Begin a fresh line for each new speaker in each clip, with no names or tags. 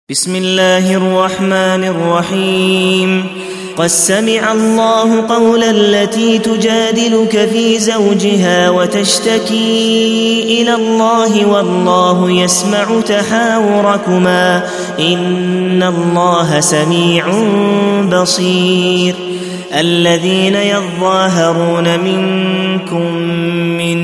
بسم الله الرحمن الرحيم. قد سمع الله قول التي تجادلك في زوجها وتشتكي إلى الله والله يسمع تحاوركما إن الله سميع بصير. الذين يظاهرون منكم من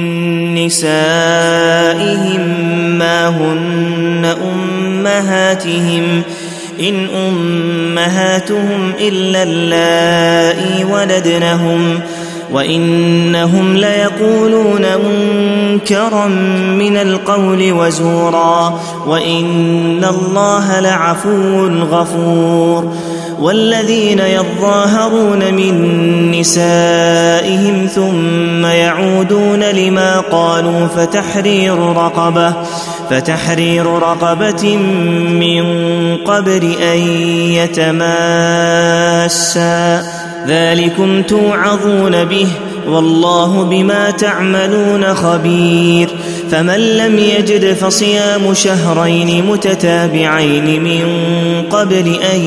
نسائهم ما هن أمهاتهم إن أمهاتهم إلا اللائي ولدنهم وإنهم ليقولون منكرا من القول وزورا وإن الله لعفو غفور. والذين يظاهرون من نسائهم ثم يعودون لما قالوا فتحرير رقبة من قبل أن يتماسا ذلكم توعظون به والله بما تعملون خبير. فمن لم يجد فصيام شهرين متتابعين من قبل أن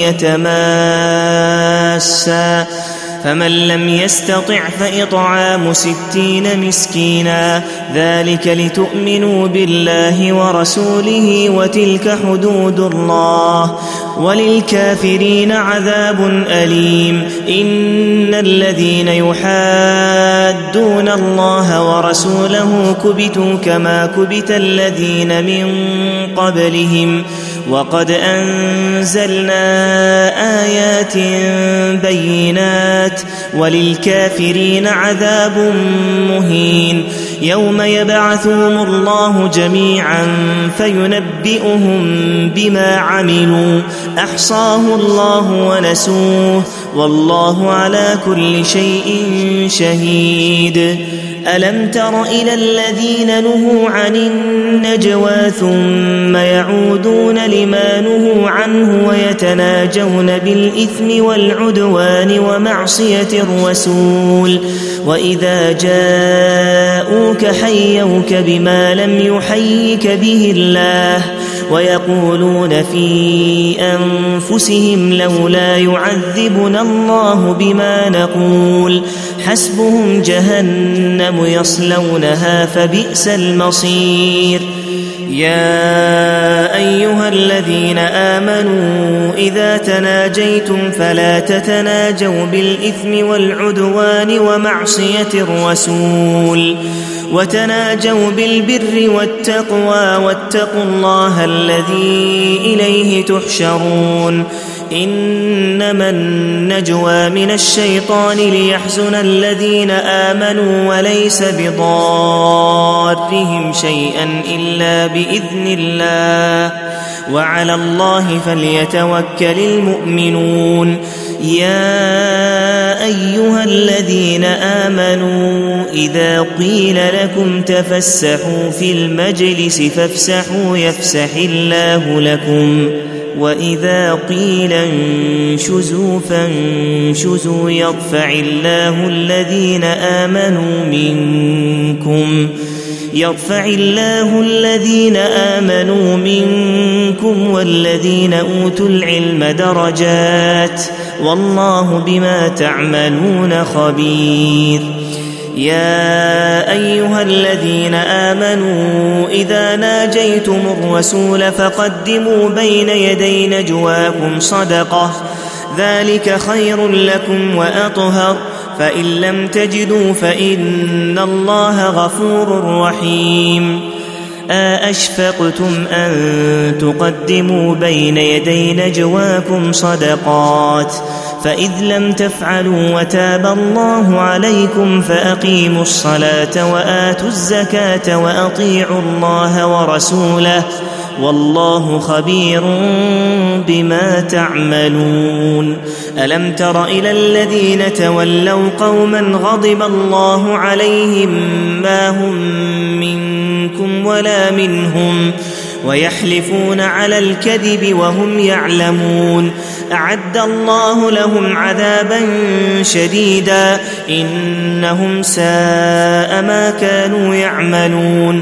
يتماسا فمن لم يستطع فإطعام 60 مسكينا ذلك لتؤمنوا بالله ورسوله وتلك حدود الله وللكافرين عذاب أليم. إن الذين يحادون الله ورسوله كبتوا كما كبت الذين من قبلهم وقد أنزلنا آيات بينات وللكافرين عذاب مهين. يوم يبعثهم الله جميعا فينبئهم بما عملوا أحصاه الله ونسوه والله على كل شيء شهيد. ألم تر إلى الذين نهوا عن النجوى ثم يعودون لما نهوا عنه ويتناجون بالإثم والعدوان ومعصية الرسول وإذا جاءوك حيوك بما لم يحيك به الله ويقولون في أنفسهم لولا يعذبنا الله بما نقول حسبهم جهنم يصلونها فبئس المصير. يا أيها الذين آمنوا إذا تناجيتم فلا تتناجوا بالإثم والعدوان ومعصية الرسول وتناجوا بالبر والتقوى واتقوا الله الذي إليه تحشرون. إنما النجوى من الشيطان ليحزن الذين آمنوا وليس بضارهم شيئا إلا بإذن الله وعلى الله فليتوكل المؤمنون. يا أيها الذين آمنوا إذا قيل لكم تفسحوا في المجلس فافسحوا يفسح الله لكم وإذا قيل انشزوا فانشزوا يرفع الله الذين آمنوا منكم والذين أوتوا العلم درجات والله بما تعملون خبير. يا أيها الذين آمنوا إذا ناجيتم الرسول فقدموا بين يدي نجواكم صدقة ذلك خير لكم وأطهر فإن لم تجدوا فإن الله غفور رحيم. أأشفقتم أن تقدموا بين يدي نجواكم صدقات فإذ لم تفعلوا وتاب الله عليكم فأقيموا الصلاة وآتوا الزكاة وأطيعوا الله ورسوله والله خبير بما تعملون. ألم تر إلى الذين تولوا قوما غضب الله عليهم ما هم منكم ولا منهم ويحلفون على الكذب وهم يعلمون أعد الله لهم عذابا شديدا إنهم ساء ما كانوا يعملون.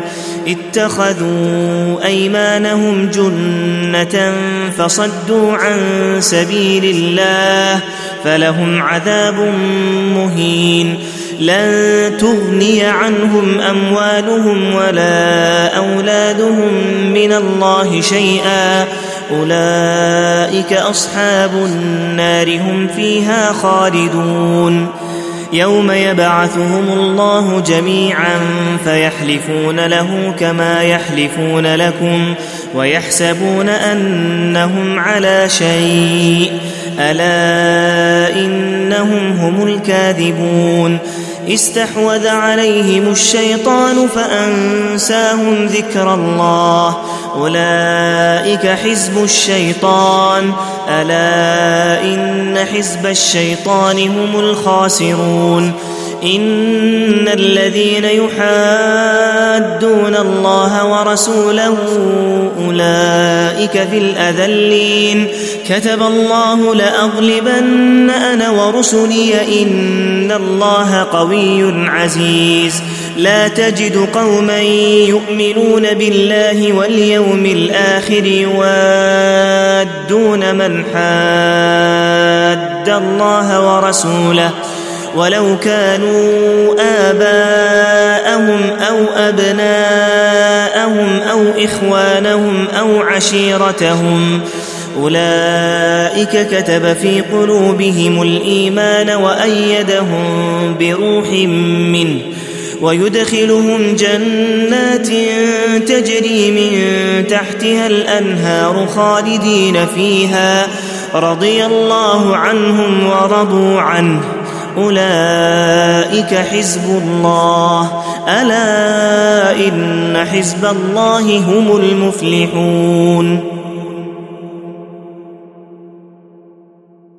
اتخذوا أيمانهم جنة فصدوا عن سبيل الله فلهم عذاب مهين لن تغني عنهم أموالهم ولا أولادهم من الله شيئا أولئك أصحاب النار هم فيها خالدون يوم يبعثهم الله جميعا فيحلفون له كما يحلفون لكم ويحسبون أنهم على شيء ألا إنهم هم الكاذبون استحوذ عليهم الشيطان فأنساهم ذكر الله أولئك حزب الشيطان ألا إن حزب الشيطان هم الخاسرون إن الذين يحادون الله ورسوله أولئك في الأذلين كتب الله لأغلبن أنا ورسلي إن الله قوي عزيز لا تجد قوما يؤمنون بالله واليوم الآخر يوادون من حاد الله ورسوله ولو كانوا آباءهم أو أبناءهم أو إخوانهم أو عشيرتهم أولئك كتب في قلوبهم الإيمان وأيدهم بروح منه ويدخلهم جنات تجري من تحتها الأنهار خالدين فيها رضي الله عنهم ورضوا عنه أولئك حزب الله ألا إن حزب الله هم المفلحون